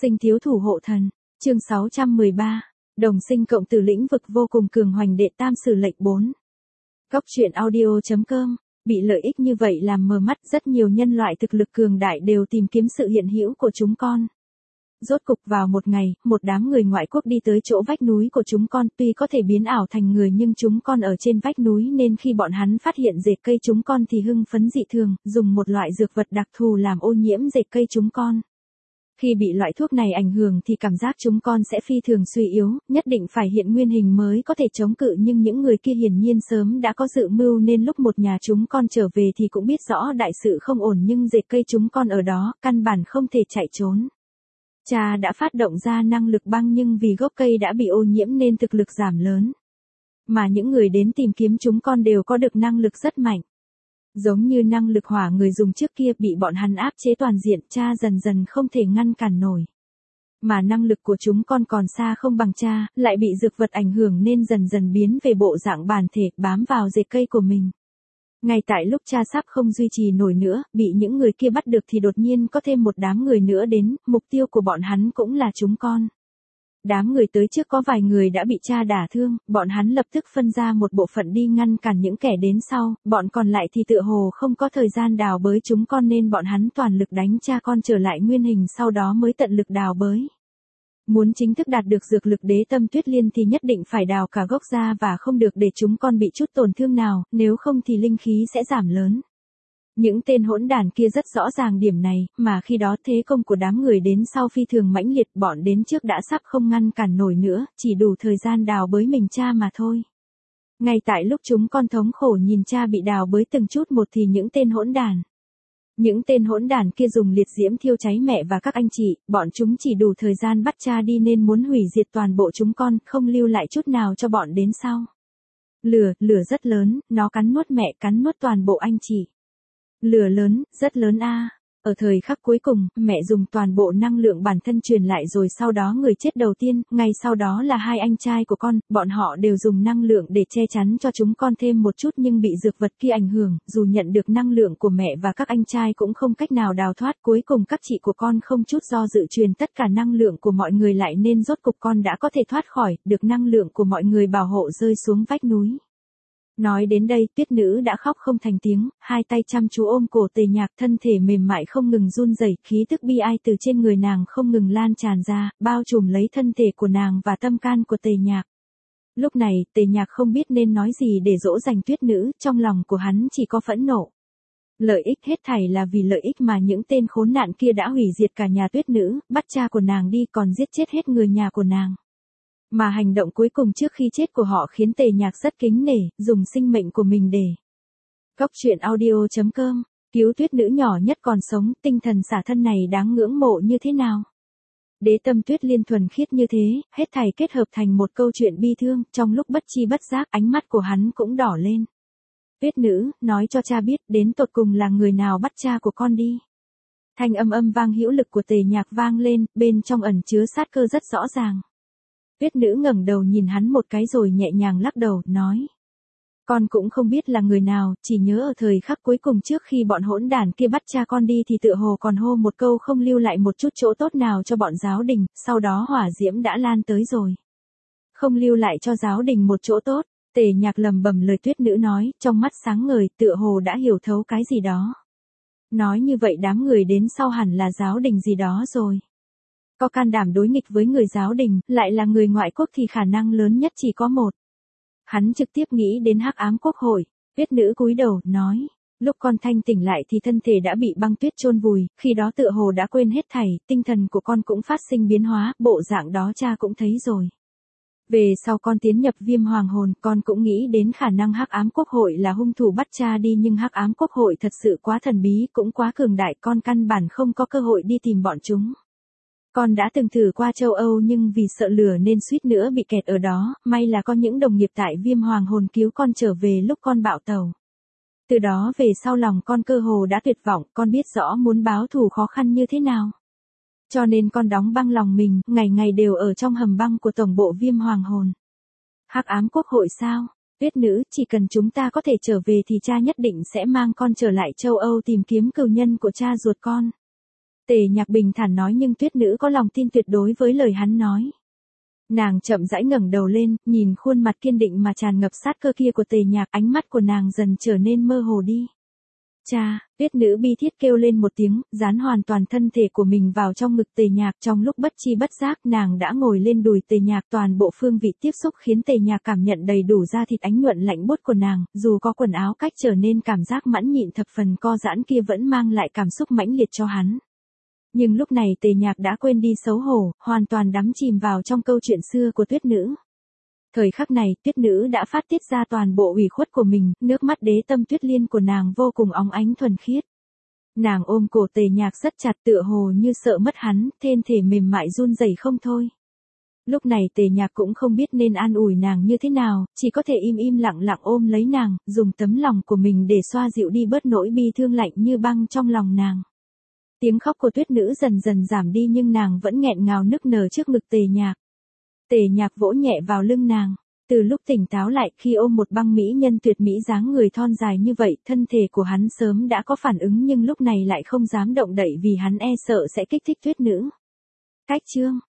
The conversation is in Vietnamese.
Sinh thiếu thủ hộ thần, chương 613, đồng sinh cộng tử lĩnh vực vô cùng cường hoành đệ tam sử lệnh 4. Góc truyện audio.com, bị lợi ích như vậy làm mờ mắt rất nhiều nhân loại thực lực cường đại đều tìm kiếm sự hiện hữu của chúng con. Rốt cục vào một ngày, một đám người ngoại quốc đi tới chỗ vách núi của chúng con, tuy có thể biến ảo thành người nhưng chúng con ở trên vách núi nên khi bọn hắn phát hiện rễ cây chúng con thì hưng phấn dị thường, dùng một loại dược vật đặc thù làm ô nhiễm rễ cây chúng con. Khi bị loại thuốc này ảnh hưởng thì cảm giác chúng con sẽ phi thường suy yếu, nhất định phải hiện nguyên hình mới có thể chống cự, nhưng những người kia hiển nhiên sớm đã có dự mưu nên lúc một nhà chúng con trở về thì cũng biết rõ đại sự không ổn, nhưng rễ cây chúng con ở đó, căn bản không thể chạy trốn. Cha đã phát động ra năng lực băng nhưng vì gốc cây đã bị ô nhiễm nên thực lực giảm lớn. Mà những người đến tìm kiếm chúng con đều có được năng lực rất mạnh. Giống như năng lực hỏa người dùng trước kia bị bọn hắn áp chế toàn diện, cha dần dần không thể ngăn cản nổi. Mà năng lực của chúng con còn xa không bằng cha, lại bị dược vật ảnh hưởng nên dần dần biến về bộ dạng bản thể, bám vào rễ cây của mình. Ngay tại lúc cha sắp không duy trì nổi nữa, bị những người kia bắt được thì đột nhiên có thêm một đám người nữa đến, mục tiêu của bọn hắn cũng là chúng con. Đám người tới trước có vài người đã bị cha đả thương, bọn hắn lập tức phân ra một bộ phận đi ngăn cản những kẻ đến sau, bọn còn lại thì tựa hồ không có thời gian đào bới chúng con nên bọn hắn toàn lực đánh cha con trở lại nguyên hình, sau đó mới tận lực đào bới. Muốn chính thức đạt được dược lực đế tâm tuyết liên thì nhất định phải đào cả gốc ra và không được để chúng con bị chút tổn thương nào, nếu không thì linh khí sẽ giảm lớn. Những tên hỗn đản kia rất rõ ràng điểm này, mà khi đó thế công của đám người đến sau phi thường mãnh liệt, bọn đến trước đã sắp không ngăn cản nổi nữa, chỉ đủ thời gian đào bới mình cha mà thôi. Ngay tại lúc chúng con thống khổ nhìn cha bị đào bới từng chút một thì những tên hỗn đản kia dùng liệt diễm thiêu cháy mẹ và các anh chị, bọn chúng chỉ đủ thời gian bắt cha đi nên muốn hủy diệt toàn bộ chúng con, không lưu lại chút nào cho bọn đến sau. Lửa rất lớn, nó cắn nuốt mẹ, cắn nuốt toàn bộ anh chị. Lửa lớn, rất lớn a. Ở thời khắc cuối cùng, mẹ dùng toàn bộ năng lượng bản thân truyền lại rồi sau đó người chết đầu tiên, ngay sau đó là hai anh trai của con, bọn họ đều dùng năng lượng để che chắn cho chúng con thêm một chút nhưng bị dược vật kia ảnh hưởng, dù nhận được năng lượng của mẹ và các anh trai cũng không cách nào đào thoát, cuối cùng các chị của con không chút do dự truyền tất cả năng lượng của mọi người lại nên rốt cục con đã có thể thoát khỏi, được năng lượng của mọi người bảo hộ rơi xuống vách núi. Nói đến đây, tuyết nữ đã khóc không thành tiếng, hai tay chăm chú ôm cổ Tề Nhạc, thân thể mềm mại không ngừng run rẩy, khí tức bi ai từ trên người nàng không ngừng lan tràn ra, bao trùm lấy thân thể của nàng và tâm can của Tề Nhạc. Lúc này, Tề Nhạc không biết nên nói gì để dỗ dành tuyết nữ, trong lòng của hắn chỉ có phẫn nộ. Lợi ích hết thảy là vì lợi ích mà những tên khốn nạn kia đã hủy diệt cả nhà tuyết nữ, bắt cha của nàng đi còn giết chết hết người nhà của nàng. Mà hành động cuối cùng trước khi chết của họ khiến Tề Nhạc rất kính nể, dùng sinh mệnh của mình để. Góc truyện audio.com, cứu tuyết nữ nhỏ nhất còn sống, tinh thần xả thân này đáng ngưỡng mộ như thế nào. Đế tâm tuyết liên thuần khiết như thế, hết thảy kết hợp thành một câu chuyện bi thương, trong lúc bất chi bất giác ánh mắt của hắn cũng đỏ lên. Tuyết nữ, nói cho cha biết đến tột cùng là người nào bắt cha của con đi. Thanh âm vang hữu lực của Tề Nhạc vang lên, bên trong ẩn chứa sát cơ rất rõ ràng. Tuyết nữ ngẩng đầu nhìn hắn một cái rồi nhẹ nhàng lắc đầu, nói. Con cũng không biết là người nào, chỉ nhớ ở thời khắc cuối cùng trước khi bọn hỗn đản kia bắt cha con đi thì tựa hồ còn hô một câu không lưu lại một chút chỗ tốt nào cho bọn giáo đình, sau đó hỏa diễm đã lan tới rồi. Không lưu lại cho giáo đình một chỗ tốt, Tề Nhạc lầm bầm lời tuyết nữ nói, trong mắt sáng ngời, tựa hồ đã hiểu thấu cái gì đó. Nói như vậy đám người đến sau hẳn là giáo đình gì đó rồi. Có can đảm đối nghịch với người giáo đình, lại là người ngoại quốc thì khả năng lớn nhất chỉ có một. Hắn trực tiếp nghĩ đến Hắc Ám Quốc hội, tuyết nữ cúi đầu, nói, lúc con thanh tỉnh lại thì thân thể đã bị băng tuyết chôn vùi, khi đó tựa hồ đã quên hết thảy, tinh thần của con cũng phát sinh biến hóa, bộ dạng đó cha cũng thấy rồi. Về sau con tiến nhập Viêm Hoàng Hồn, con cũng nghĩ đến khả năng Hắc Ám Quốc hội là hung thủ bắt cha đi nhưng Hắc Ám Quốc hội thật sự quá thần bí, cũng quá cường đại, con căn bản không có cơ hội đi tìm bọn chúng. Con đã từng thử qua châu Âu nhưng vì sợ lửa nên suýt nữa bị kẹt ở đó, may là có những đồng nghiệp tại Viêm Hoàng Hồn cứu con trở về lúc con bạo tàu. Từ đó về sau lòng con cơ hồ đã tuyệt vọng, con biết rõ muốn báo thù khó khăn như thế nào. Cho nên con đóng băng lòng mình, ngày ngày đều ở trong hầm băng của tổng bộ Viêm Hoàng Hồn. Hắc Ám Quốc hội sao? Tuyết nữ, chỉ cần chúng ta có thể trở về thì cha nhất định sẽ mang con trở lại châu Âu tìm kiếm cừu nhân của cha ruột con. Tề Nhạc bình thản nói nhưng Tuyết Nữ có lòng tin tuyệt đối với lời hắn nói. Nàng chậm rãi ngẩng đầu lên, nhìn khuôn mặt kiên định mà tràn ngập sát cơ kia của Tề Nhạc, ánh mắt của nàng dần trở nên mơ hồ đi. Cha, Tuyết Nữ bi thiết kêu lên một tiếng, dán hoàn toàn thân thể của mình vào trong ngực Tề Nhạc, trong lúc bất chi bất giác nàng đã ngồi lên đùi Tề Nhạc, toàn bộ phương vị tiếp xúc khiến Tề Nhạc cảm nhận đầy đủ da thịt ánh nhuận lạnh buốt của nàng, dù có quần áo cách trở nên cảm giác mãn nhịn thập phần co giãn kia vẫn mang lại cảm xúc mãnh liệt cho hắn. Nhưng lúc này Tề Nhạc đã quên đi xấu hổ, hoàn toàn đắm chìm vào trong câu chuyện xưa của Tuyết Nữ. Thời khắc này, Tuyết Nữ đã phát tiết ra toàn bộ ủy khuất của mình, nước mắt đế tâm tuyết liên của nàng vô cùng óng ánh thuần khiết. Nàng ôm cổ Tề Nhạc rất chặt tựa hồ như sợ mất hắn, thân thể mềm mại run rẩy không thôi. Lúc này Tề Nhạc cũng không biết nên an ủi nàng như thế nào, chỉ có thể im lặng lặng ôm lấy nàng, dùng tấm lòng của mình để xoa dịu đi bớt nỗi bi thương lạnh như băng trong lòng nàng. Tiếng khóc của Tuyết Nữ dần dần giảm đi nhưng nàng vẫn nghẹn ngào nức nở trước ngực Tề Nhạc. Tề Nhạc vỗ nhẹ vào lưng nàng. Từ lúc tỉnh táo lại, khi ôm một băng mỹ nhân tuyệt mỹ dáng người thon dài như vậy, thân thể của hắn sớm đã có phản ứng nhưng lúc này lại không dám động đậy vì hắn e sợ sẽ kích thích Tuyết Nữ. Cách chương